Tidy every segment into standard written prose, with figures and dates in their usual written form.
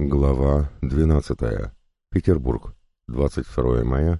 Глава 12. Петербург. 22 мая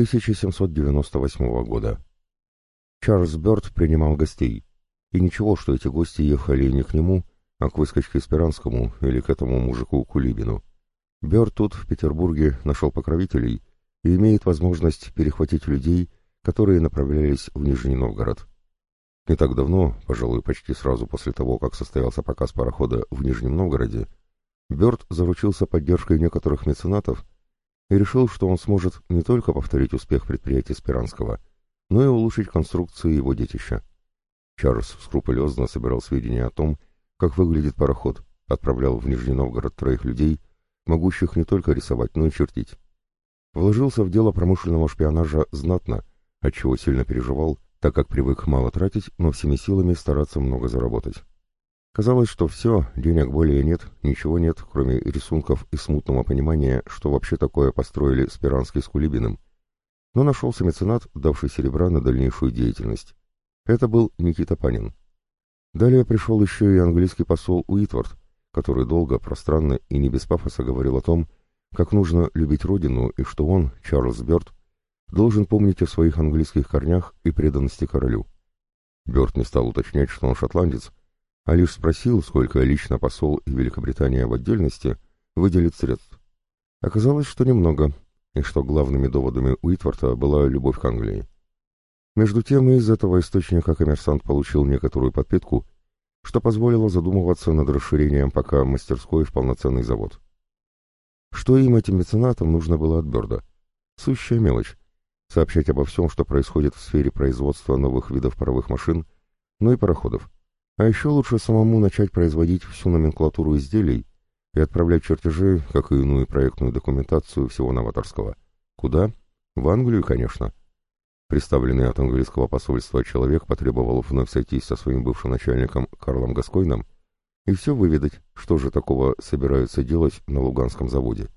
1798 года. Чарльз Бёрд принимал гостей. И ничего, что эти гости ехали не к нему, а к выскочке Спиранскому или к этому мужику Кулибину. Бёрд тут, в Петербурге, нашел покровителей и имеет возможность перехватить людей, которые направлялись в Нижний Новгород. Не так давно, пожалуй, почти сразу после того, как состоялся показ парохода в Нижнем Новгороде, Бёрд заручился поддержкой некоторых меценатов и решил, что он сможет не только повторить успех предприятия Спиранского, но и улучшить конструкцию его детища. Чарльз скрупулезно собирал сведения о том, как выглядит пароход, отправлял в Нижний Новгород 3 людей, могущих не только рисовать, но и чертить. Вложился в дело промышленного шпионажа знатно, отчего сильно переживал, так как привык мало тратить, но всеми силами стараться много заработать. Казалось, что все, денег более нет, ничего нет, кроме рисунков и смутного понимания, что вообще такое построили Спиранский с Кулибиным. Но нашелся меценат, давший серебра на дальнейшую деятельность. Это был Никита Панин. Далее пришел еще и английский посол Уитвард, который долго, пространно и не без пафоса говорил о том, как нужно любить родину и что он, Чарльз Бёрд, должен помнить о своих английских корнях и преданности королю. Бёрд не стал уточнять, что он шотландец, а лишь спросил, сколько лично посол и Великобритания в отдельности выделит средств. Оказалось, что немного, и что главными доводами Уитварда была любовь к Англии. Между тем, из этого источника коммерсант получил некоторую подпитку, что позволило задумываться над расширением пока мастерской в полноценный завод. Что им, этим меценатам, нужно было от Бёрда? Сущая мелочь — сообщать обо всем, что происходит в сфере производства новых видов паровых машин, но и пароходов. А еще лучше самому начать производить всю номенклатуру изделий и отправлять чертежи, как и иную проектную документацию всего новаторского. Куда? В Англию, конечно. Представленный от английского посольства человек потребовал вновь сойтись со своим бывшим начальником Карлом Гаскойном и все выведать, что же такого собираются делать на Луганском заводе.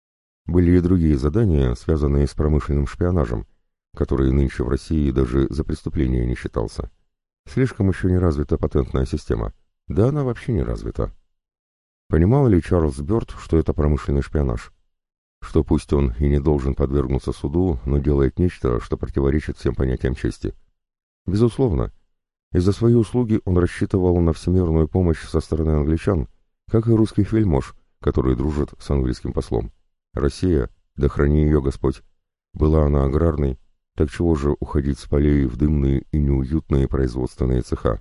Были и другие задания, связанные с промышленным шпионажем, который нынче в России даже за преступление не считался. Слишком еще не развита патентная система. Да она вообще не развита. Понимал ли Чарльз Бёрд, что это промышленный шпионаж? Что пусть он и не должен подвергнуться суду, но делает нечто, что противоречит всем понятиям чести? Безусловно. И за свои услуги он рассчитывал на всемирную помощь со стороны англичан, как и русских вельмож, которые дружат с английским послом. Россия, да храни ее Господь, была она аграрной, так чего же уходить с полей в дымные и неуютные производственные цеха?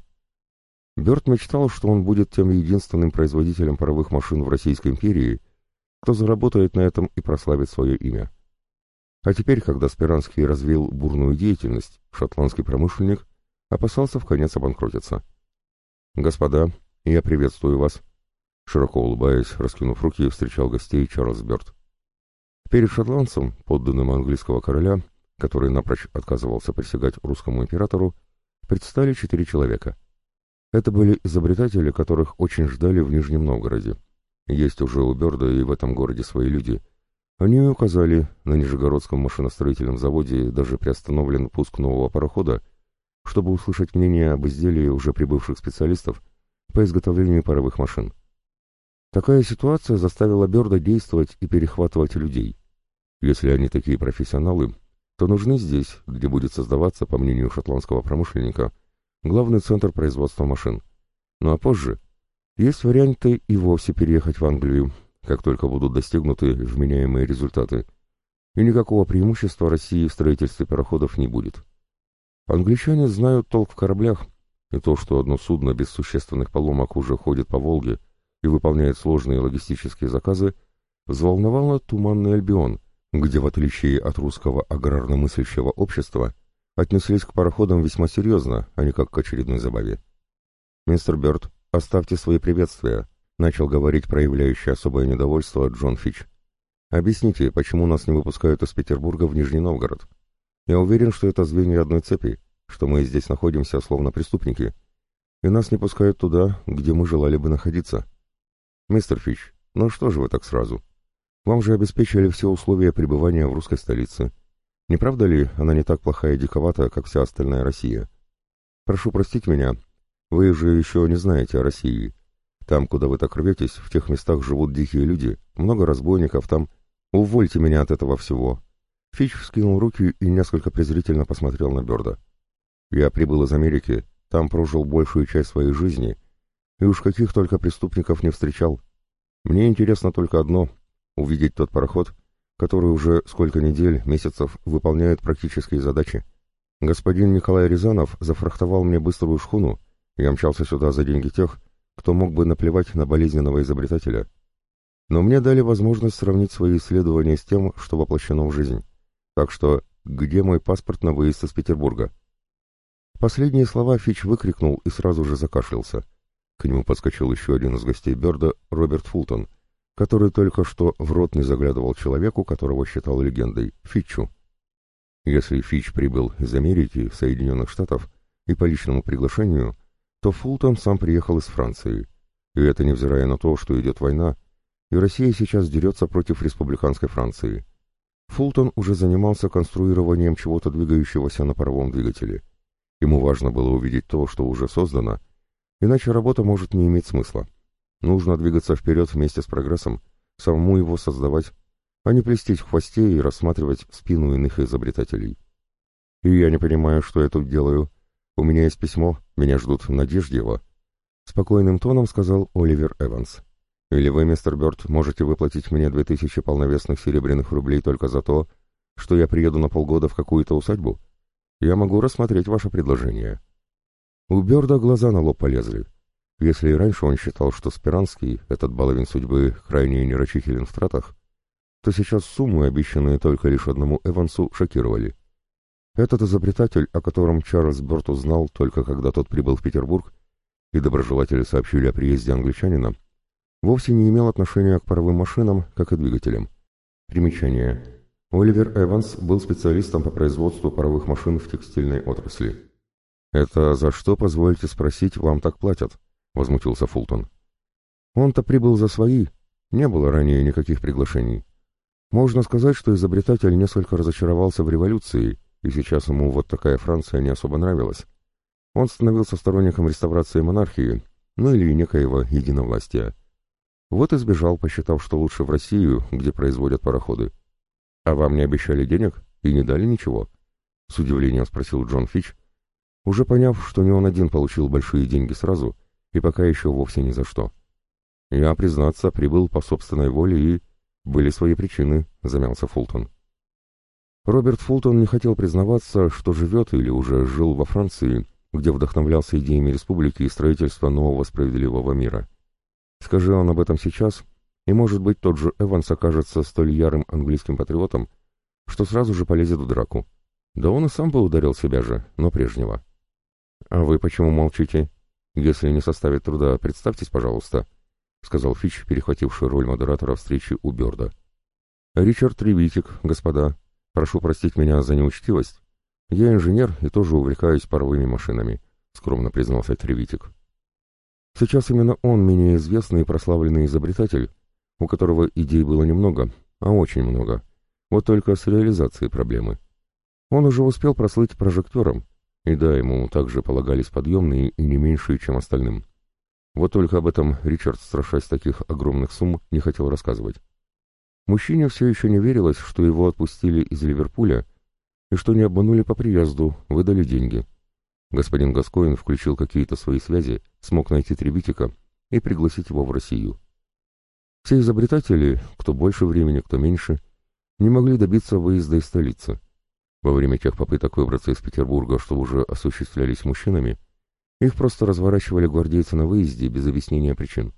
Бёрд мечтал, что он будет тем единственным производителем паровых машин в Российской империи, кто заработает на этом и прославит свое имя. А теперь, когда Спиранский развил бурную деятельность, шотландский промышленник опасался вконец обанкротиться. «Господа, я приветствую вас», — широко улыбаясь, раскинув руки, встречал гостей Чарльз Бёрд. Перед шотландцем, подданным английского короля, который напрочь отказывался присягать русскому императору, предстали 4 человека. Это были изобретатели, которых очень ждали в Нижнем Новгороде. Есть уже у Бёрда и в этом городе свои люди. Они указали, на Нижегородском машиностроительном заводе даже приостановлен пуск нового парохода, чтобы услышать мнение об изделии уже прибывших специалистов по изготовлению паровых машин. Такая ситуация заставила Бёрда действовать и перехватывать людей. Если они такие профессионалы, то нужны здесь, где будет создаваться, по мнению шотландского промышленника, главный центр производства машин. Ну а позже есть варианты и вовсе переехать в Англию, как только будут достигнуты вменяемые результаты, и никакого преимущества России в строительстве пароходов не будет. Англичане знают толк в кораблях, и то, что одно судно без существенных поломок уже ходит по Волге и выполняет сложные логистические заказы, взволновало Туманный Альбион, где, в отличие от русского аграрно-мыслящего общества, отнеслись к пароходам весьма серьезно, а не как к очередной забаве. «Мистер Бёрд, оставьте свои приветствия», — начал говорить проявляющий особое недовольство Джон Фич. «Объясните, почему нас не выпускают из Петербурга в Нижний Новгород? Я уверен, что это звенья одной цепи, что мы здесь находимся словно преступники, и нас не пускают туда, где мы желали бы находиться. Мистер Фич, ну что же вы так сразу? Вам же обеспечили все условия пребывания в русской столице. Не правда ли, она не так плохая и диковата, как вся остальная Россия? Прошу простить меня, вы же еще не знаете о России. Там, куда вы так рветесь, в тех местах живут дикие люди, много разбойников там. Увольте меня от этого всего». Фич вскинул руки и несколько презрительно посмотрел на Бёрда. «Я прибыл из Америки, там прожил большую часть своей жизни, и уж каких только преступников не встречал. Мне интересно только одно — увидеть тот пароход, который уже сколько недель, месяцев выполняет практические задачи. Господин Николай Рязанов зафрахтовал мне быструю шхуну, я мчался сюда за деньги тех, кто мог бы наплевать на болезненного изобретателя. Но мне дали возможность сравнить свои исследования с тем, что воплощено в жизнь. Так что, где мой паспорт на выезд из Петербурга?» Последние слова Фич выкрикнул и сразу же закашлялся. К нему подскочил еще один из гостей Бёрда, Роберт Фултон, который только что в рот не заглядывал человеку, которого считал легендой, Фитчу. Если Фич прибыл из Америки, Соединенных Штатов, и по личному приглашению, то Фултон сам приехал из Франции. И это невзирая на то, что идет война, и Россия сейчас дерется против республиканской Франции. Фултон уже занимался конструированием чего-то двигающегося на паровом двигателе. Ему важно было увидеть то, что уже создано, иначе работа может не иметь смысла. Нужно двигаться вперед вместе с прогрессом, самому его создавать, а не плестись в хвосте и рассматривать спину иных изобретателей. «И я не понимаю, что я тут делаю. У меня есть письмо, меня ждут в Надеждево», — спокойным тоном сказал Оливер Эванс. «Или вы, мистер Бёрд, можете выплатить мне 2000 полновесных серебряных рублей только за то, что я приеду на полгода в какую-то усадьбу? Я могу рассмотреть ваше предложение». У Бёрда глаза на лоб полезли. Если и раньше он считал, что Спиранский, этот баловень судьбы, крайне нерочителен в тратах, то сейчас суммы, обещанные только лишь одному Эвансу, шокировали. Этот изобретатель, о котором Чарльз Бёрд узнал только когда тот прибыл в Петербург, и доброжелатели сообщили о приезде англичанина, вовсе не имел отношения к паровым машинам, как и двигателям. Примечание. Оливер Эванс был специалистом по производству паровых машин в текстильной отрасли. «Это за что, позвольте спросить, вам так платят?» — возмутился Фултон. «Он-то прибыл за свои, не было ранее никаких приглашений. Можно сказать, что изобретатель несколько разочаровался в революции, и сейчас ему вот такая Франция не особо нравилась. Он становился сторонником реставрации монархии, ну или некоего единовластия. Вот и сбежал, посчитав, что лучше в Россию, где производят пароходы. А вам не обещали денег и не дали ничего?» — с удивлением спросил Джон Фич, уже поняв, что не он один получил большие деньги сразу, и пока еще вовсе ни за что. «Я, признаться, прибыл по собственной воле и... были свои причины», — замялся Фултон. Роберт Фултон не хотел признаваться, что живет или уже жил во Франции, где вдохновлялся идеями республики и строительства нового справедливого мира. Скажи он об этом сейчас, и, может быть, тот же Эванс окажется столь ярым английским патриотом, что сразу же полезет в драку. Да он и сам бы ударил себя же, но прежнего. «А вы почему молчите? Если не составит труда, представьтесь, пожалуйста», — сказал Фич, перехвативший роль модератора встречи у Бёрда. «Ричард Тревитик, господа. Прошу простить меня за неучтивость. Я инженер и тоже увлекаюсь паровыми машинами», — скромно признался Тревитик. Сейчас именно он менее известный и прославленный изобретатель, у которого идей было немного, а очень много. Вот только с реализацией проблемы. Он уже успел прослыть прожектором, и да, ему также полагались подъемные и не меньшие, чем остальным. Вот только об этом Ричард, страшась таких огромных сумм, не хотел рассказывать. Мужчине все еще не верилось, что его отпустили из Ливерпуля, и что не обманули по приезду, выдали деньги. Господин Гаскоин включил какие-то свои связи, смог найти Тревитика и пригласить его в Россию. Все изобретатели, кто больше времени, кто меньше, не могли добиться выезда из столицы. Во время тех попыток выбраться из Петербурга, что уже осуществлялись мужчинами, их просто разворачивали гвардейцы на выезде без объяснения причин.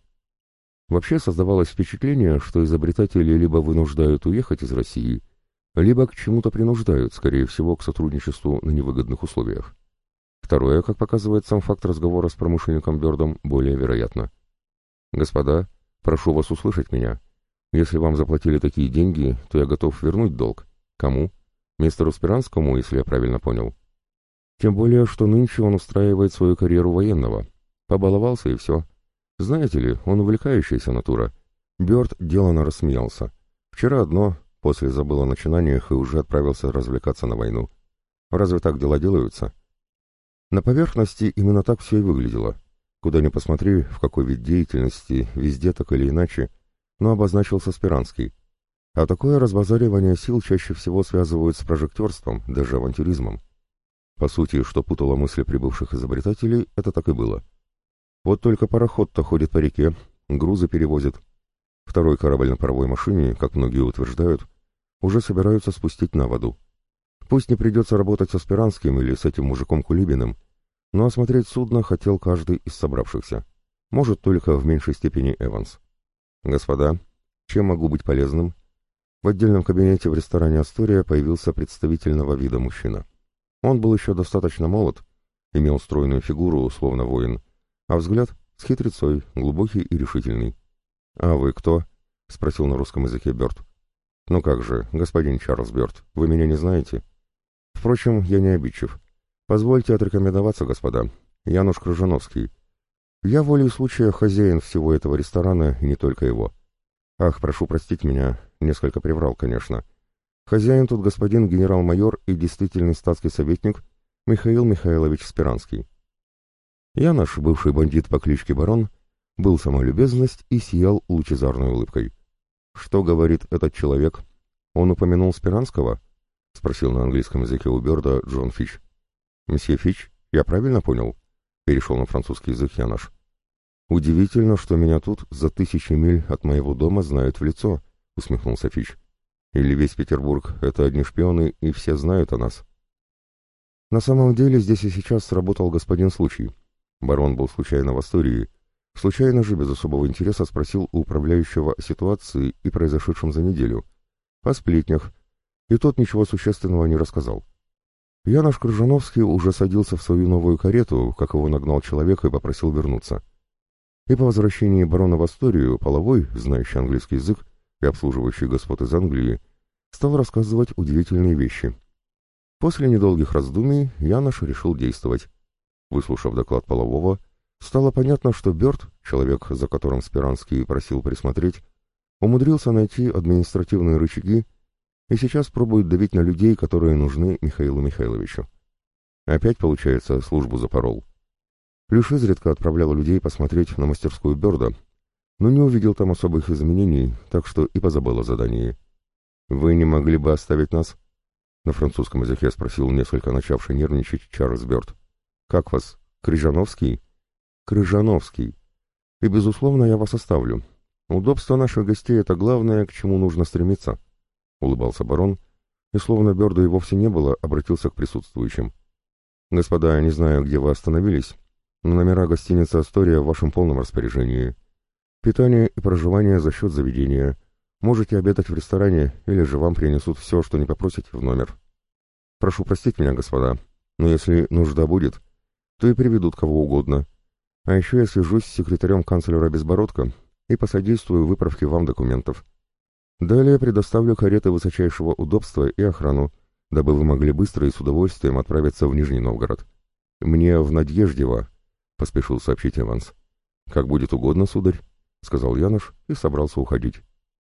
Вообще создавалось впечатление, что изобретатели либо вынуждают уехать из России, либо к чему-то принуждают, скорее всего, к сотрудничеству на невыгодных условиях. Второе, как показывает сам факт разговора с промышленником Бёрдом, более вероятно. «Господа, прошу вас услышать меня. Если вам заплатили такие деньги, то я готов вернуть долг. Кому? Мистеру Спиранскому, если я правильно понял. Тем более, что нынче он устраивает свою карьеру военного. Побаловался и все. Знаете ли, он увлекающаяся натура». Бёрд деланно рассмеялся. «Вчера одно, после забыл о начинаниях и уже отправился развлекаться на войну. Разве так дела делаются?» На поверхности именно так все и выглядело. Куда ни посмотри, в какой вид деятельности, везде так или иначе, но обозначился Спиранский. А такое разбазаривание сил чаще всего связывают с прожектерством, даже авантюризмом. По сути, что путало мысли прибывших изобретателей, это так и было. Вот только пароход-то ходит по реке, грузы перевозит. Второй корабль на паровой машине, как многие утверждают, уже собираются спустить на воду. Пусть не придется работать со Спиранским или с этим мужиком Кулибиным, но осмотреть судно хотел каждый из собравшихся. Может, только в меньшей степени Эванс. «Господа, чем могу быть полезным?» В отдельном кабинете в ресторане «Астория» появился представительного вида мужчина. Он был еще достаточно молод, имел стройную фигуру, словно воин, а взгляд с хитрецой, глубокий и решительный. «А вы кто?» — спросил на русском языке Бёрд. «Ну как же, господин Чарльз Бёрд, вы меня не знаете?» «Впрочем, я не обидчив. Позвольте отрекомендоваться, господа. Януш Крыжановский. Я волей случая хозяин всего этого ресторана и не только его. Ах, прошу простить меня, несколько приврал, конечно. Хозяин тут господин генерал-майор и действительный статский советник Михаил Михайлович Спиранский». Янош, бывший бандит по кличке Барон, был сама любезность и сиял лучезарной улыбкой. «Что говорит этот человек? Он упомянул Спиранского?» — спросил на английском языке у Бёрда Джон Фич. «Мсье Фич, я правильно понял?» — перешел на французский язык Янош. «Удивительно, что меня тут за 1000 миль от моего дома знают в лицо», — усмехнулся Фич. «Или весь Петербург — это одни шпионы, и все знают о нас?» На самом деле здесь и сейчас сработал господин случай. Барон был случайно в Астории, случайно же без особого интереса спросил у управляющего ситуации и произошедшем за неделю, о сплетнях, и тот ничего существенного не рассказал. Янош Крыжановский уже садился в свою новую карету, как его нагнал человек и попросил вернуться. И по возвращении барона в Асторию Половой, знающий английский язык и обслуживающий господ из Англии, стал рассказывать удивительные вещи. После недолгих раздумий Янош решил действовать. Выслушав доклад Полового, стало понятно, что Бёрд, человек, за которым Спиранский просил присмотреть, умудрился найти административные рычаги и сейчас пробует давить на людей, которые нужны Михаилу Михайловичу. Опять, получается, службу запорол. Лишь изредка отправлял людей посмотреть на мастерскую Бёрда, но не увидел там особых изменений, так что и позабыл о задании. «Вы не могли бы оставить нас?» На французском языке спросил несколько начавший нервничать Чарльз Бёрд. «Как вас? Крыжановский?» «Крыжановский. И, безусловно, я вас оставлю. Удобство наших гостей — это главное, к чему нужно стремиться», — улыбался барон, и, словно Бёрда и вовсе не было, обратился к присутствующим. «Господа, я не знаю, где вы остановились, но номера гостиницы «Астория» в вашем полном распоряжении. Питание и проживание за счет заведения. Можете обедать в ресторане, или же вам принесут все, что не попросите, в номер. Прошу простить меня, господа, но если нужда будет, то и приведут кого угодно. А еще я свяжусь с секретарем канцлера Безбородко и посодействую выправке вам документов. Далее предоставлю кареты высочайшего удобства и охрану, дабы вы могли быстро и с удовольствием отправиться в Нижний Новгород. Мне в Надеждево», — поспешил сообщить Эванс. «Как будет угодно, сударь», — сказал Янош и собрался уходить.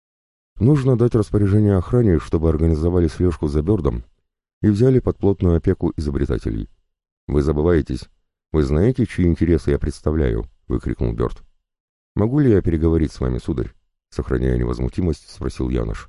Нужно дать распоряжение охране, чтобы организовали слежку за Бёрдом и взяли под плотную опеку изобретателей. «Вы забываетесь. Вы знаете, чьи интересы я представляю?» — выкрикнул Бёрд. «Могу ли я переговорить с вами, сударь?» — сохраняя невозмутимость, спросил Янош.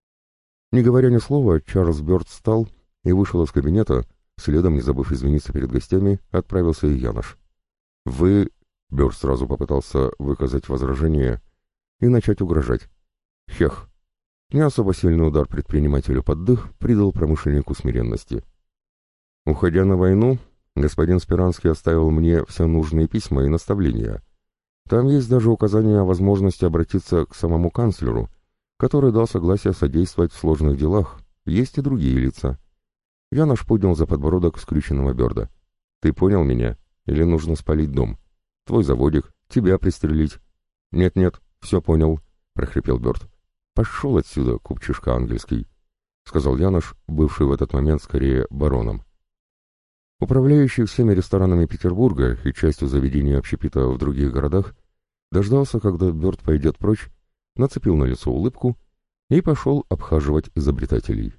Не говоря ни слова, Чарльз Бёрд встал и вышел из кабинета, следом, не забыв извиниться перед гостями, отправился и Янош. «Вы...» — Бёрд сразу попытался выказать возражение и начать угрожать. «Хех!» Не особо сильный удар предпринимателю под дых придал промышленнику смиренности. «Уходя на войну, господин Спиранский оставил мне все нужные письма и наставления. Там есть даже указание о возможности обратиться к самому канцлеру, который дал согласие содействовать в сложных делах. Есть и другие лица». Янош поднял за подбородок скрюченного Бёрда. «Ты понял меня? Или нужно спалить дом? Твой заводик, тебя пристрелить?» «Нет-нет, все понял», — прохрипел Бёрд. «Пошел отсюда, купчишка ангельский», — сказал Янош, бывший в этот момент скорее бароном. Управляющий всеми ресторанами Петербурга и частью заведений общепита в других городах дождался, когда Бёрд пойдет прочь, нацепил на лицо улыбку и пошел обхаживать изобретателей.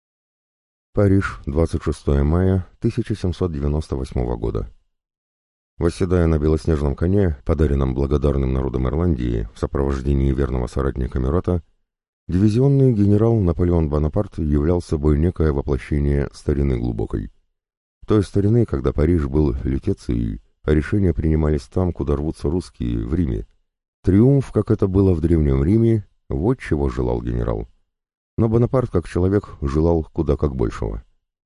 Париж, 26 мая 1798 года. Восседая на белоснежном коне, подаренном благодарным народом Ирландии в сопровождении верного соратника Мюрата, дивизионный генерал Наполеон Бонапарт являл собой некое воплощение старины глубокой. Той старины, когда Париж был лютецией, а решения принимались там, куда рвутся русские, в Риме. Триумф, как это было в Древнем Риме, вот чего желал генерал. Но Бонапарт, как человек, желал куда как большего.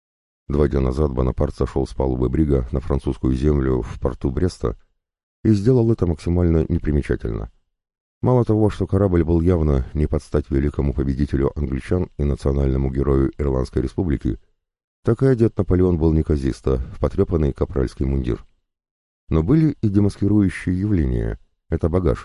2 дня назад Бонапарт сошел с палубы брига на французскую землю в порту Бреста и сделал это максимально непримечательно. Мало того, что корабль был явно не под стать великому победителю англичан и национальному герою Ирландской республики, так и одет Наполеон был неказисто, в потрепанный капральский мундир. Но были и демаскирующие явления. Это багаж.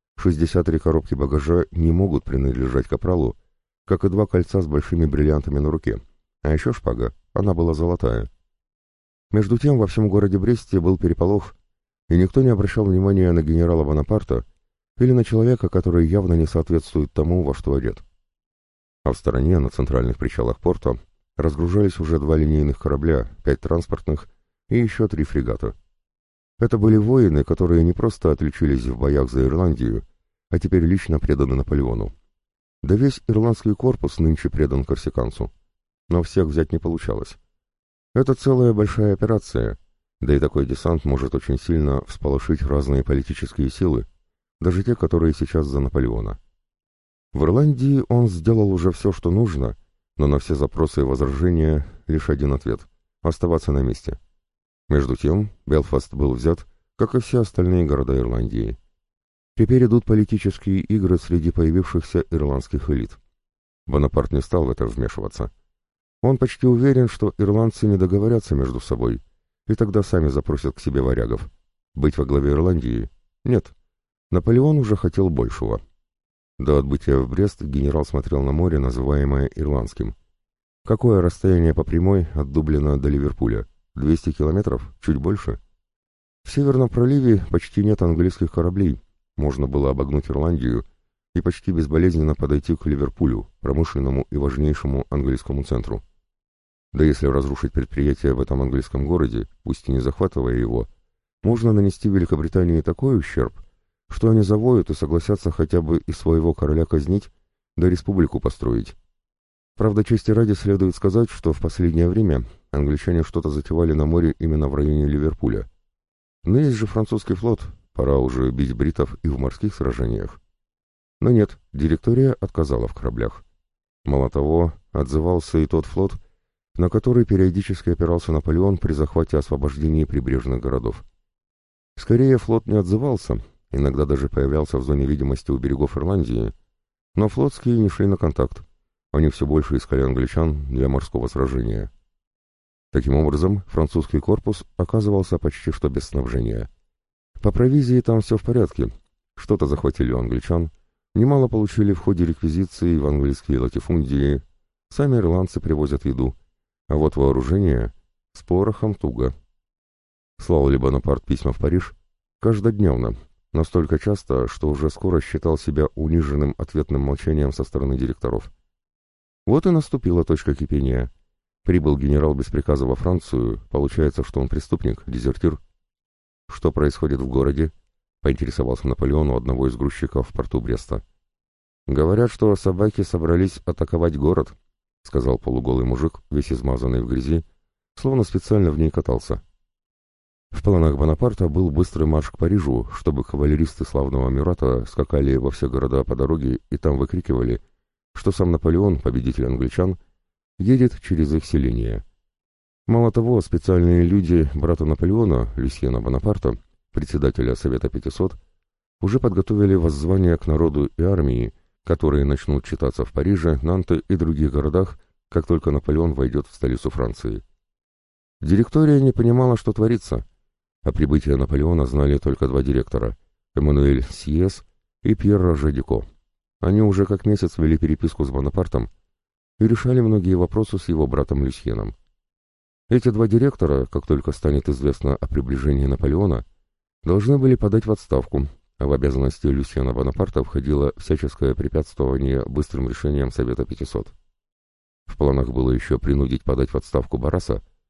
63 коробки багажа не могут принадлежать капралу, как и 2 кольца с большими бриллиантами на руке. А еще шпага. Она была золотая. Между тем во всем городе Бресте был переполох, и никто не обращал внимания на генерала Бонапарта или на человека, который явно не соответствует тому, во что одет. А в стороне, на центральных причалах порта, разгружались уже 2 линейных корабля, 5 транспортных и еще 3 фрегата. Это были воины, которые не просто отличились в боях за Ирландию, а теперь лично преданы Наполеону. Да весь ирландский корпус нынче предан корсиканцу. Но всех взять не получалось. Это целая большая операция, да и такой десант может очень сильно всполошить разные политические силы, даже те, которые сейчас за Наполеона. В Ирландии он сделал уже все, что нужно, но на все запросы и возражения лишь один ответ — оставаться на месте. Между тем, Белфаст был взят, как и все остальные города Ирландии. Теперь идут политические игры среди появившихся ирландских элит. Бонапарт не стал в это вмешиваться. Он почти уверен, что ирландцы не договорятся между собой, и тогда сами запросят к себе варягов. Быть во главе Ирландии? Нет. Наполеон уже хотел большего. До отбытия в Брест генерал смотрел на море, называемое Ирландским. Какое расстояние по прямой от Дублина до Ливерпуля? 200 километров? Чуть больше? В Северном проливе почти нет английских кораблей. Можно было обогнуть Ирландию и почти безболезненно подойти к Ливерпулю, промышленному и важнейшему английскому центру. Да если разрушить предприятие в этом английском городе, пусть и не захватывая его, можно нанести Великобритании такой ущерб, что они завоют и согласятся хотя бы и своего короля казнить, да республику построить. Правда, чести ради следует сказать, что в последнее время англичане что-то затевали на море именно в районе Ливерпуля. Но есть же французский флот, пора уже бить бритов и в морских сражениях. Но нет, директория отказала в кораблях. Мало того, отзывался и тот флот, на который периодически опирался Наполеон при захвате и освобождении прибрежных городов. Скорее, флот не отзывался, иногда даже появлялся в зоне видимости у берегов Ирландии, но флотские не шли на контакт. Они все больше искали англичан для морского сражения. Таким образом, французский корпус оказывался почти что без снабжения. По провизии там все в порядке. Что-то захватили у англичан, немало получили в ходе реквизиции в английские латифундии, сами ирландцы привозят еду, а вот вооружение с порохом туго. Слал ли Бонапарт письма в Париж? Каждодневно, настолько часто, что уже скоро считал себя униженным ответным молчанием со стороны директоров. Вот и наступила точка кипения. Прибыл генерал без приказа во Францию, получается, что он преступник, дезертир. Что происходит в городе? Поинтересовался Наполеон у одного из грузчиков в порту Бреста. Говорят, что собаки собрались атаковать город, сказал полуголый мужик, весь измазанный в грязи, словно специально в ней катался. В планах Бонапарта был быстрый марш к Парижу, чтобы кавалеристы славного Мюрата скакали во все города по дороге и там выкрикивали, что сам Наполеон, победитель англичан, едет через их селение. Мало того, специальные люди брата Наполеона, Люсьена Бонапарта, председателя Совета 500, уже подготовили воззвание к народу и армии, которые начнут читаться в Париже, Нанте и других городах, как только Наполеон войдет в столицу Франции. Директория не понимала, что творится. О прибытии Наполеона знали только 2 директора — Эммануэль Сьес и Пьер Роже Дико. Они уже как месяц вели переписку с Бонапартом и решали многие вопросы с его братом Люсьеном. Эти 2 директора, как только станет известно о приближении Наполеона, должны были подать в отставку, а в обязанности Люсьена Бонапарта входило всяческое препятствование быстрым решениям Совета 500. В планах было еще принудить подать в отставку Барраса,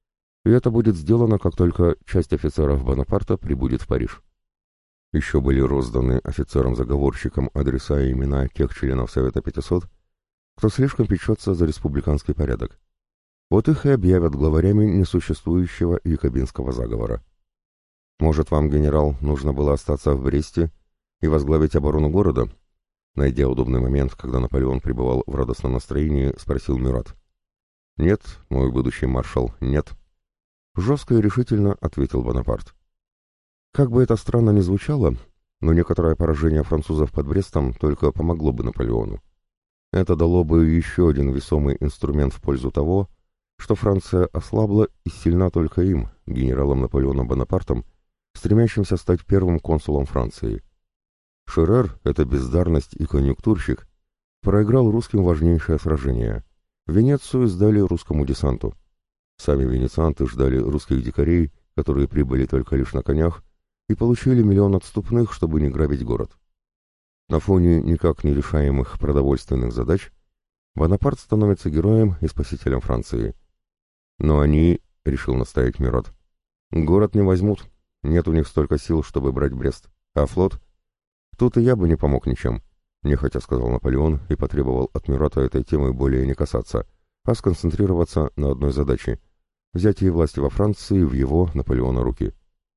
и это будет сделано, как только часть офицеров Бонапарта прибудет в Париж. Еще были розданы офицерам-заговорщикам адреса и имена тех членов Совета 500, кто слишком печется за республиканский порядок. Вот их и объявят главарями несуществующего якобинского заговора. «Может, вам, генерал, нужно было остаться в Бресте и возглавить оборону города?» Найдя удобный момент, когда Наполеон пребывал в радостном настроении, спросил Мюрат. «Нет, мой будущий маршал, нет», — жестко и решительно ответил Бонапарт. Как бы это странно ни звучало, но некоторое поражение французов под Брестом только помогло бы Наполеону. Это дало бы еще один весомый инструмент в пользу того, что Франция ослабла и сильна только им, генералом Наполеоном Бонапартом, стремящимся стать первым консулом Франции. Шерер, это бездарность и конъюнктурщик, проиграл русским важнейшее сражение. Венецию сдали русскому десанту. Сами венецианты ждали русских дикарей, которые прибыли только лишь на конях, и получили 1 000 000 отступных, чтобы не грабить город. На фоне никак не решаемых продовольственных задач Бонапарт становится героем и спасителем Франции. Но они, решил наставить Мюрат, город не возьмут, нет у них столько сил, чтобы брать Брест. А флот? Тут и я бы не помог ничем, нехотя сказал Наполеон и потребовал от Мюрата этой темы более не касаться, а сконцентрироваться на одной задаче — взятие власти во Франции в его, Наполеона, руки.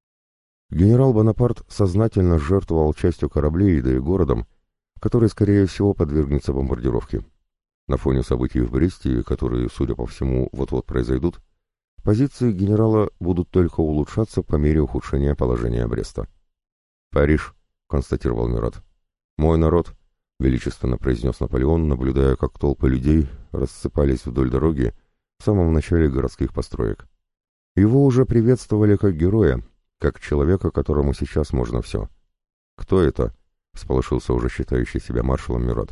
Генерал Бонапарт сознательно жертвовал частью кораблей, да и городом, который, скорее всего, подвергнется бомбардировке. На фоне событий в Бресте, которые, судя по всему, вот-вот произойдут, позиции генерала будут только улучшаться по мере ухудшения положения Бреста. «Париж», — констатировал Мюрат. «Мой народ», — величественно произнес Наполеон, наблюдая, как толпы людей рассыпались вдоль дороги в самом начале городских построек. Его уже приветствовали как героя, как человека, которому сейчас можно все. «Кто это?» — всполошился уже считающий себя маршалом Мюрат.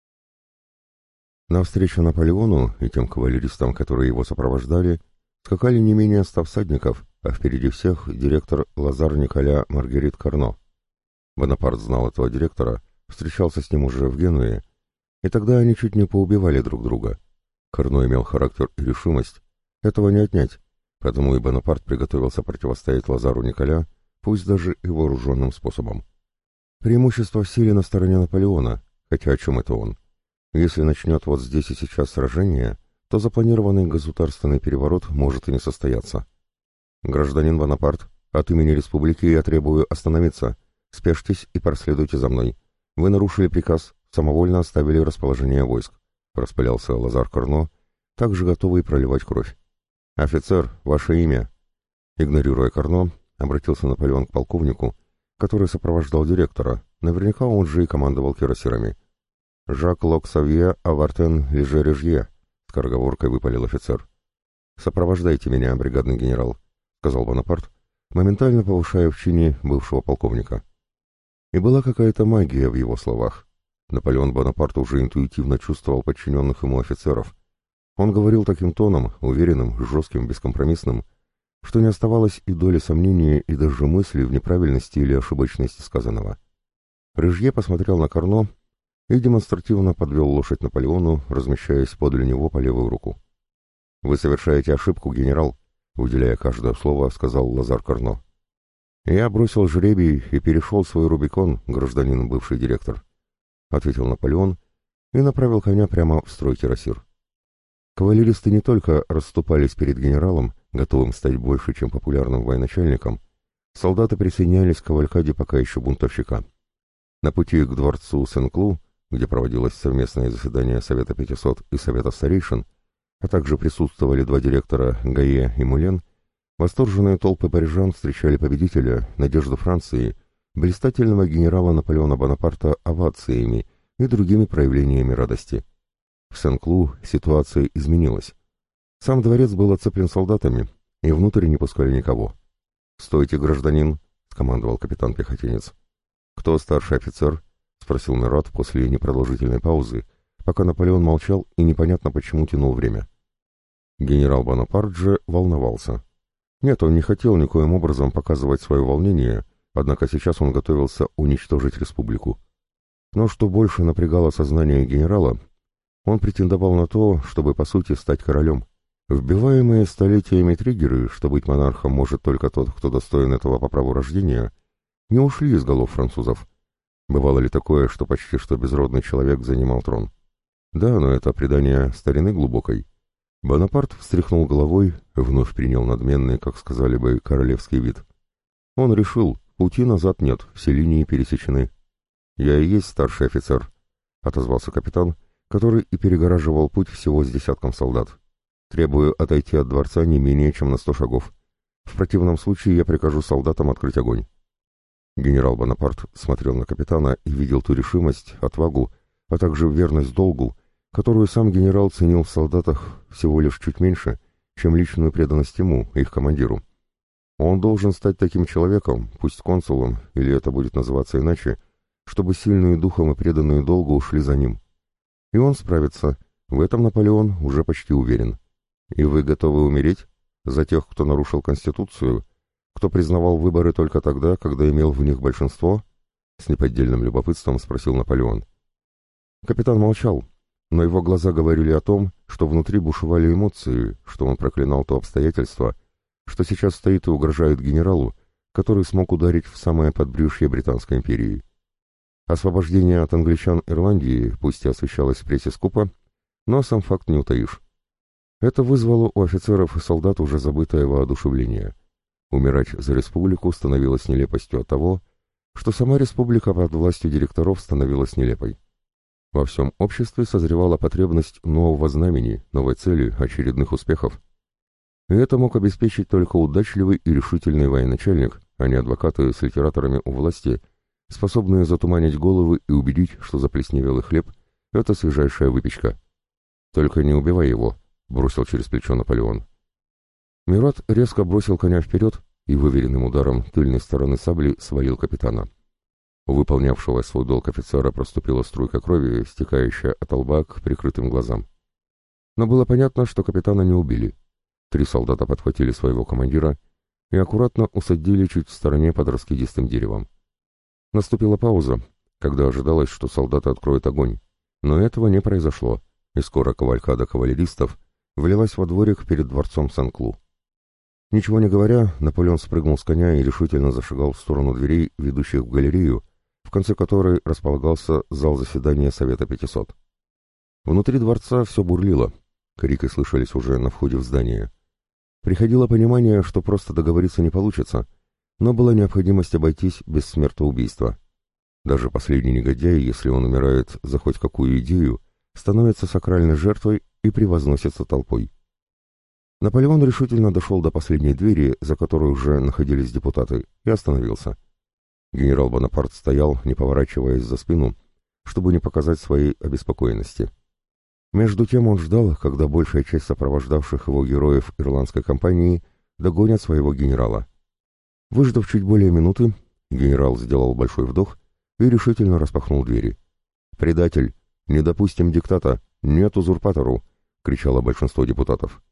Навстречу Наполеону и тем кавалеристам, которые его сопровождали, скакали не менее 100 всадников, а впереди всех директор Лазар Николя Маргерит Карно. Бонапарт знал этого директора, встречался с ним уже в Генуе, и тогда они чуть не поубивали друг друга. Карно имел характер и решимость, этого не отнять, поэтому и Бонапарт приготовился противостоять Лазару Николя, пусть даже и вооруженным способом. Преимущество в силе на стороне Наполеона, хотя о чем это он? Если начнет вот здесь и сейчас сражение, то запланированный государственный переворот может и не состояться. «Гражданин Бонапарт, от имени республики я требую остановиться. Спешьтесь и проследуйте за мной. Вы нарушили приказ, самовольно оставили расположение войск», — распылялся Лазар Карно, также готовый проливать кровь. «Офицер, ваше имя?» Игнорируя Карно, обратился Наполеон к полковнику, который сопровождал директора, наверняка он же и командовал кирасирами. «Жак Лок-Савье Авартен Леже-Режье», — скороговоркой выпалил офицер. «Сопровождайте меня, бригадный генерал», — сказал Бонапарт, моментально повышая в чине бывшего полковника. И была какая-то магия в его словах. Наполеон Бонапарт уже интуитивно чувствовал подчиненных ему офицеров. Он говорил таким тоном, уверенным, жестким, бескомпромиссным, что не оставалось и доли сомнения и даже мысли в неправильности или ошибочности сказанного. Режье посмотрел на Карно и демонстративно подвел лошадь Наполеону, размещаясь подле него по левую руку. «Вы совершаете ошибку, генерал», — уделяя каждое слово, сказал Лазар Карно. «Я бросил жребий и перешел свой Рубикон, гражданин бывший директор», — ответил Наполеон и направил коня прямо в строй кирасир. Кавалеристы не только расступались перед генералом, готовым стать больше, чем популярным военачальником, солдаты присоединялись к кавалькаде пока еще бунтовщика. На пути к дворцу Сен-Клу, где проводилось совместное заседание Совета 500 и Совета старейшин, а также присутствовали 2 директора Гае и Мулен, восторженные толпы парижан встречали победителя, надежду Франции, блистательного генерала Наполеона Бонапарта овациями и другими проявлениями радости. В Сен-Клу ситуация изменилась. Сам дворец был оцеплен солдатами, и внутрь не пускали никого. «Стойте, гражданин!» — скомандовал капитан-пехотинец. «Кто старший офицер?» — спросил Мюрат после непродолжительной паузы, пока Наполеон молчал и непонятно почему тянул время. Генерал Бонапарт же волновался. Нет, он не хотел никоим образом показывать свое волнение, однако сейчас он готовился уничтожить республику. Но что больше напрягало сознание генерала, он претендовал на то, чтобы по сути стать королем, Вбиваемые столетиями триггеры, что быть монархом может только тот, кто достоин этого по праву рождения, не ушли из голов французов. Бывало ли такое, что почти что безродный человек занимал трон? Да, но это предание старины глубокой. Бонапарт встряхнул головой, вновь принял надменный, как сказали бы, королевский вид. Он решил, пути назад нет, все линии пересечены. «Я и есть старший офицер», — отозвался капитан, который и перегораживал путь всего с десятком солдат. «Требую отойти от дворца не менее чем на 100 шагов. В противном случае я прикажу солдатам открыть огонь». Генерал Бонапарт смотрел на капитана и видел ту решимость, отвагу, а также верность долгу, которую сам генерал ценил в солдатах всего лишь чуть меньше, чем личную преданность ему, их командиру. Он должен стать таким человеком, пусть консулом, или это будет называться иначе, чтобы сильные духом и преданные долгу ушли за ним. И он справится, в этом Наполеон уже почти уверен. И вы готовы умереть? За тех, кто нарушил Конституцию, кто признавал выборы только тогда, когда имел в них большинство? С неподдельным любопытством спросил Наполеон. Капитан молчал, но его глаза говорили о том, что внутри бушевали эмоции, что он проклинал то обстоятельство, что сейчас стоит и угрожает генералу, который смог ударить в самое подбрюшье Британской империи. Освобождение от англичан Ирландии, пусть и освещалось в прессе скупо, но сам факт не утаишь. Это вызвало у офицеров и солдат уже забытое воодушевление. Умирать за республику становилось нелепостью от того, что сама республика под властью директоров становилась нелепой. Во всем обществе созревала потребность нового знамени, новой цели, очередных успехов. И это мог обеспечить только удачливый и решительный военачальник, а не адвокаты с литераторами у власти, способные затуманить головы и убедить, что заплесневелый хлеб — это свежайшая выпечка. «Только не убивай его», — бросил через плечо Наполеон. Мюрат резко бросил коня вперед и выверенным ударом тыльной стороны сабли свалил капитана. У выполнявшего свой долг офицера проступила струйка крови, стекающая от лба к прикрытым глазам. Но было понятно, что капитана не убили. 3 солдата подхватили своего командира и аккуратно усадили чуть в стороне под раскидистым деревом. Наступила пауза, когда ожидалось, что солдаты откроют огонь, но этого не произошло, и скоро кавалькада кавалеристов влилась во дворик перед дворцом Сен-Клу. Ничего не говоря, Наполеон спрыгнул с коня и решительно зашагал в сторону дверей, ведущих в галерею, в конце которой располагался зал заседания Совета 500. Внутри дворца все бурлило, крики слышались уже на входе в здание. Приходило понимание, что просто договориться не получится, но была необходимость обойтись без смертоубийства. Даже последний негодяй, если он умирает за хоть какую идею, становится сакральной жертвой и превозносится толпой. Наполеон решительно дошел до последней двери, за которой уже находились депутаты, и остановился. Генерал Бонапарт стоял, не поворачиваясь за спину, чтобы не показать своей обеспокоенности. Между тем он ждал, когда большая часть сопровождавших его героев ирландской кампании догонят своего генерала. Выждав чуть более минуты, генерал сделал большой вдох и решительно распахнул двери. «Предатель! Не допустим диктата! Нет узурпатору!» — кричало большинство депутатов.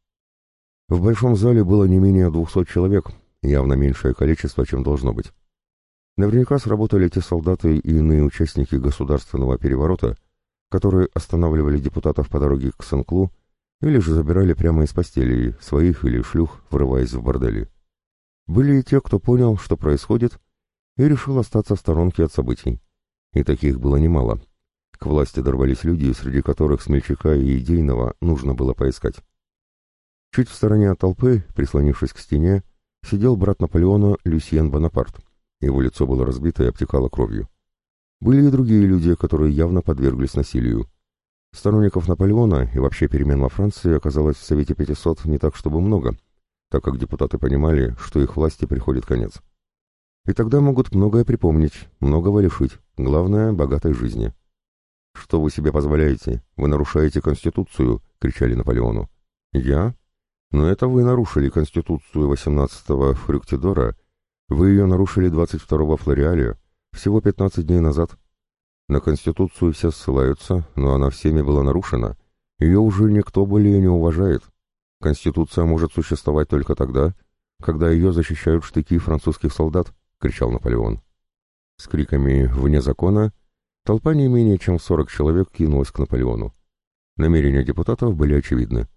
В большом зале было не менее 200 человек, явно меньшее количество, чем должно быть. Наверняка сработали те солдаты и иные участники государственного переворота, которые останавливали депутатов по дороге к Сен-Клу или же забирали прямо из постелей своих или шлюх, врываясь в бордели. Были и те, кто понял, что происходит, и решил остаться в сторонке от событий. И таких было немало. К власти дорвались люди, среди которых смельчака и идейного нужно было поискать. Чуть в стороне от толпы, прислонившись к стене, сидел брат Наполеона Люсьен Бонапарт. Его лицо было разбито и обтекало кровью. Были и другие люди, которые явно подверглись насилию. Сторонников Наполеона и вообще перемен во Франции оказалось в Совете 500 не так чтобы много, так как депутаты понимали, что их власти приходит конец. И тогда могут многое припомнить, многого лишить, главное — богатой жизни. «Что вы себе позволяете? Вы нарушаете Конституцию!» — кричали Наполеону. «Я? Но это вы нарушили Конституцию 18-го Фрюктидора, вы ее нарушили 22-го Флориале, всего 15 дней назад. На Конституцию все ссылаются, но она всеми была нарушена, ее уже никто более не уважает. Конституция может существовать только тогда, когда ее защищают штыки французских солдат», — кричал Наполеон. С криками «вне закона» толпа не менее чем 40 человек кинулась к Наполеону. Намерения депутатов были очевидны.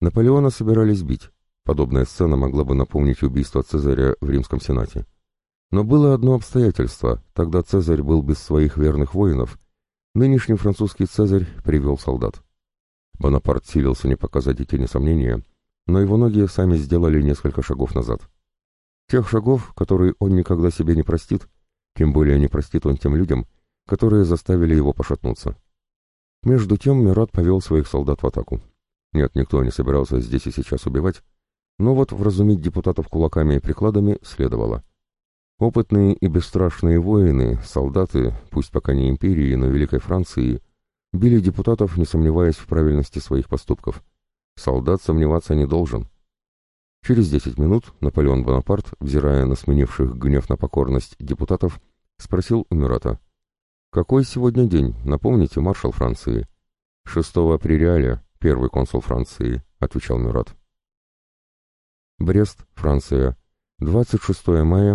Наполеона собирались бить. Подобная сцена могла бы напомнить убийство Цезаря в Римском Сенате. Но было одно обстоятельство: тогда Цезарь был без своих верных воинов, нынешний французский Цезарь привел солдат. Бонапарт силился не показать и тени сомнения, но его ноги сами сделали несколько шагов назад. Тех шагов, которые он никогда себе не простит, тем более не простит он тем людям, которые заставили его пошатнуться. Между тем Мюрат повел своих солдат в атаку. Нет, никто не собирался здесь и сейчас убивать, но вот вразумить депутатов кулаками и прикладами следовало. Опытные и бесстрашные воины, солдаты, пусть пока не империи, но Великой Франции, били депутатов, не сомневаясь в правильности своих поступков. Солдат сомневаться не должен. Через 10 минут Наполеон Бонапарт, взирая на сменивших гнев на покорность депутатов, спросил у Мюрата: «Какой сегодня день? Напомните, маршал Франции». «6 апреля, первый консул Франции», — отвечал Мюрат. Брест, Франция, 26 мая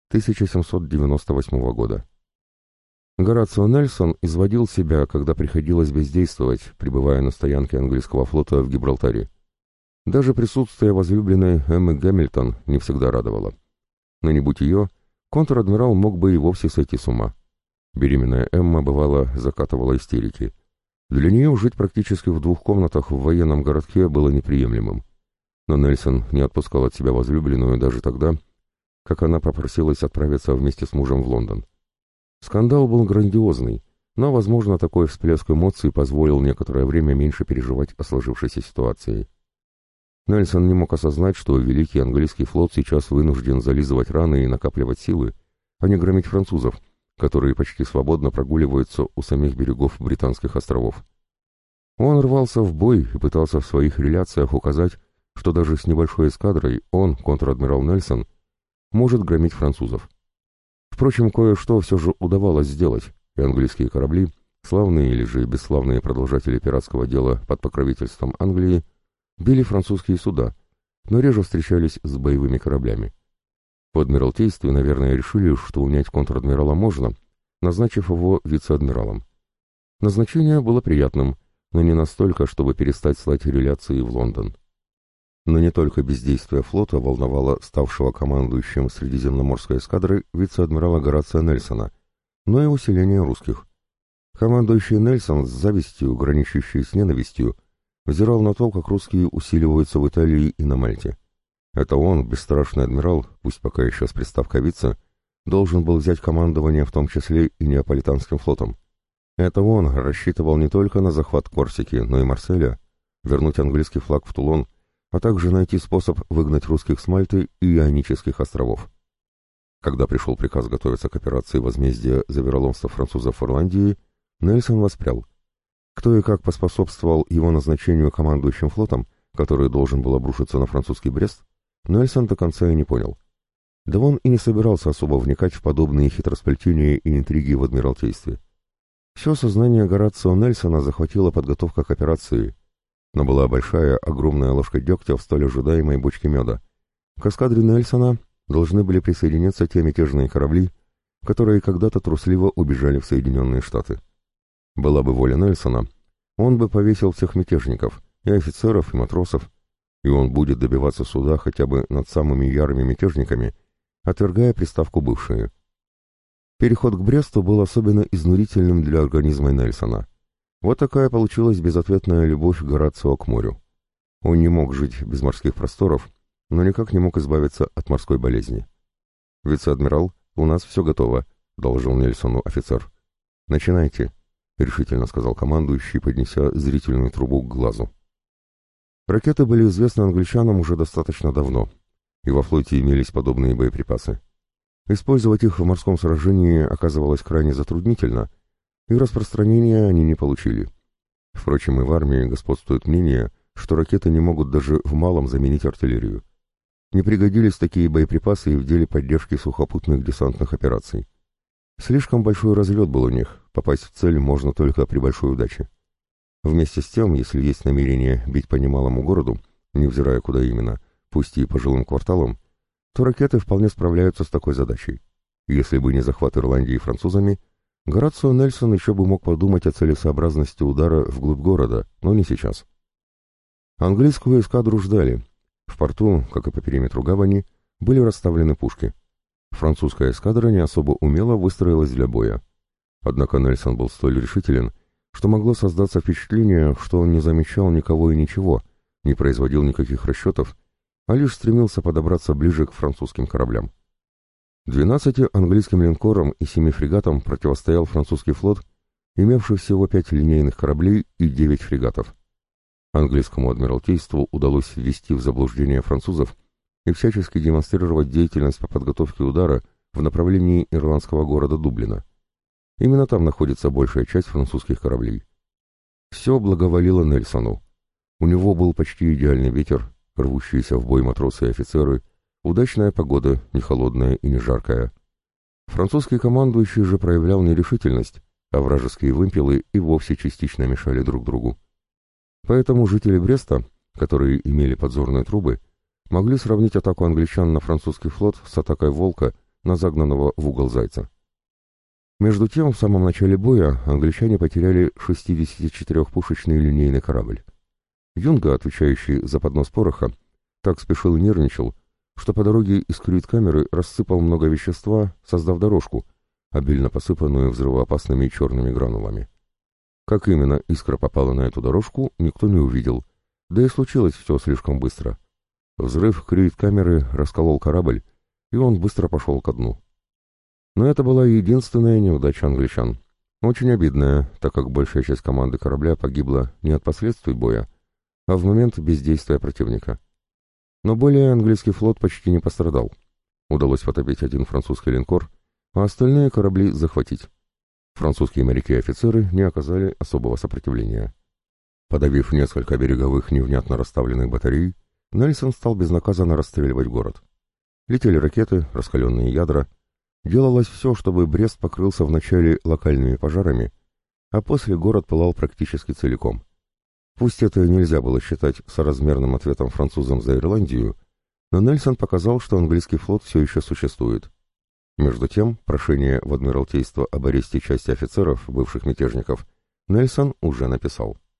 1798 года. Горацио Нельсон изводил себя, когда приходилось бездействовать, пребывая на стоянке английского флота в Гибралтаре. Даже присутствие возлюбленной Эммы Гамильтон не всегда радовало. Но не будь ее, контр-адмирал мог бы и вовсе сойти с ума. Беременная Эмма, бывало, закатывала истерики. Для нее жить практически в 2 комнатах в военном городке было неприемлемым. Но Нельсон не отпускал от себя возлюбленную даже тогда, как она попросилась отправиться вместе с мужем в Лондон. Скандал был грандиозный, но, возможно, такой всплеск эмоций позволил некоторое время меньше переживать о сложившейся ситуации. Нельсон не мог осознать, что великий английский флот сейчас вынужден зализывать раны и накапливать силы, а не громить французов, которые почти свободно прогуливаются у самих берегов Британских островов. Он рвался в бой и пытался в своих реляциях указать, что даже с небольшой эскадрой он, контр-адмирал Нельсон, может громить французов. Впрочем, кое-что все же удавалось сделать, и английские корабли, славные или же бесславные продолжатели пиратского дела под покровительством Англии, били французские суда, но реже встречались с боевыми кораблями. В Адмиралтействе, наверное, решили, что унять контр-адмирала можно, назначив его вице-адмиралом. Назначение было приятным, но не настолько, чтобы перестать слать реляции в Лондон. Но не только бездействие флота волновало ставшего командующим Средиземноморской эскадрой вице-адмирала Горацио Нельсона, но и усиление русских. Командующий Нельсон, с завистью, граничащей с ненавистью, взирал на то, как русские усиливаются в Италии и на Мальте. Это он, бесстрашный адмирал, пусть пока еще с приставкой вице, должен был взять командование в том числе и Неаполитанским флотом. Это он рассчитывал не только на захват Корсики, но и Марселя, вернуть английский флаг в Тулон, а также найти способ выгнать русских с Мальты и Ионических островов. Когда пришел приказ готовиться к операции возмездия за вероломство французов в Ирландии, Нельсон воспрял. Кто и как поспособствовал его назначению командующим флотом, который должен был обрушиться на французский Брест, Нельсон до конца и не понял. Да он и не собирался особо вникать в подобные хитросплетения и интриги в Адмиралтействе. Все сознание Горацио Нельсона захватила подготовка к операции, но была большая, огромная ложка дегтя в столь ожидаемой бочке меда. К эскадре Нельсона должны были присоединиться те мятежные корабли, которые когда-то трусливо убежали в Соединенные Штаты. Была бы воля Нельсона, он бы повесил всех мятежников, и офицеров, и матросов, и он будет добиваться суда хотя бы над самыми ярыми мятежниками, отвергая приставку «бывшие». Переход к Бресту был особенно изнурительным для организма Нельсона. Вот такая получилась безответная любовь Горацио к морю. Он не мог жить без морских просторов, но никак не мог избавиться от морской болезни. «Вице-адмирал, у нас все готово», — доложил Нельсону офицер. «Начинайте», — решительно сказал командующий, поднеся зрительную трубу к глазу. Ракеты были известны англичанам уже достаточно давно, и во флоте имелись подобные боеприпасы. Использовать их в морском сражении оказывалось крайне затруднительно, и распространения они не получили. Впрочем, и в армии господствует мнение, что ракеты не могут даже в малом заменить артиллерию. Не пригодились такие боеприпасы и в деле поддержки сухопутных десантных операций. Слишком большой разлет был у них, попасть в цель можно только при большой удаче. Вместе с тем, если есть намерение бить по немалому городу, невзирая куда именно, пусть и по жилым кварталам, то ракеты вполне справляются с такой задачей. Если бы не захват Ирландии французами, Горацио Нельсон еще бы мог подумать о целесообразности удара вглубь города, но не сейчас. Английскую эскадру ждали. В порту, как и по периметру гавани, были расставлены пушки. Французская эскадра не особо умело выстроилась для боя. Однако Нельсон был столь решителен, что могло создаться впечатление, что он не замечал никого и ничего, не производил никаких расчетов, а лишь стремился подобраться ближе к французским кораблям. 12 английским линкорам и 7 фрегатам противостоял французский флот, имевший всего 5 линейных кораблей и 9 фрегатов. Английскому адмиралтейству удалось ввести в заблуждение французов и всячески демонстрировать деятельность по подготовке удара в направлении ирландского города Дублина. Именно там находится большая часть французских кораблей. Все благоволило Нельсону. У него был почти идеальный ветер, рвущиеся в бой матросы и офицеры, удачная погода, не холодная и не жаркая. Французский командующий же проявлял нерешительность, а вражеские вымпелы и вовсе частично мешали друг другу. Поэтому жители Бреста, которые имели подзорные трубы, могли сравнить атаку англичан на французский флот с атакой «Волка» на загнанного в угол зайца. Между тем, в самом начале боя англичане потеряли 64-пушечный линейный корабль. Юнга, отвечающий за поднос пороха, так спешил и нервничал, что по дороге из кают-камеры рассыпал много вещества, создав дорожку, обильно посыпанную взрывоопасными черными гранулами. Как именно искра попала на эту дорожку, никто не увидел, да и случилось все слишком быстро. Взрыв кают-камеры расколол корабль, и он быстро пошел ко дну. Но это была единственная неудача англичан. Очень обидная, так как большая часть команды корабля погибла не от последствий боя, а в момент бездействия противника. Но более английский флот почти не пострадал. Удалось потопить один французский линкор, а остальные корабли захватить. Французские моряки и офицеры не оказали особого сопротивления. Подавив несколько береговых невнятно расставленных батарей, Нельсон стал безнаказанно расстреливать город. Летели ракеты, раскаленные ядра. Делалось все, чтобы Брест покрылся вначале локальными пожарами, а после город пылал практически целиком. Пусть это нельзя было считать соразмерным ответом французам за Ирландию, но Нельсон показал, что английский флот все еще существует. Между тем, прошение в Адмиралтейство об аресте части офицеров, бывших мятежников, Нельсон уже написал.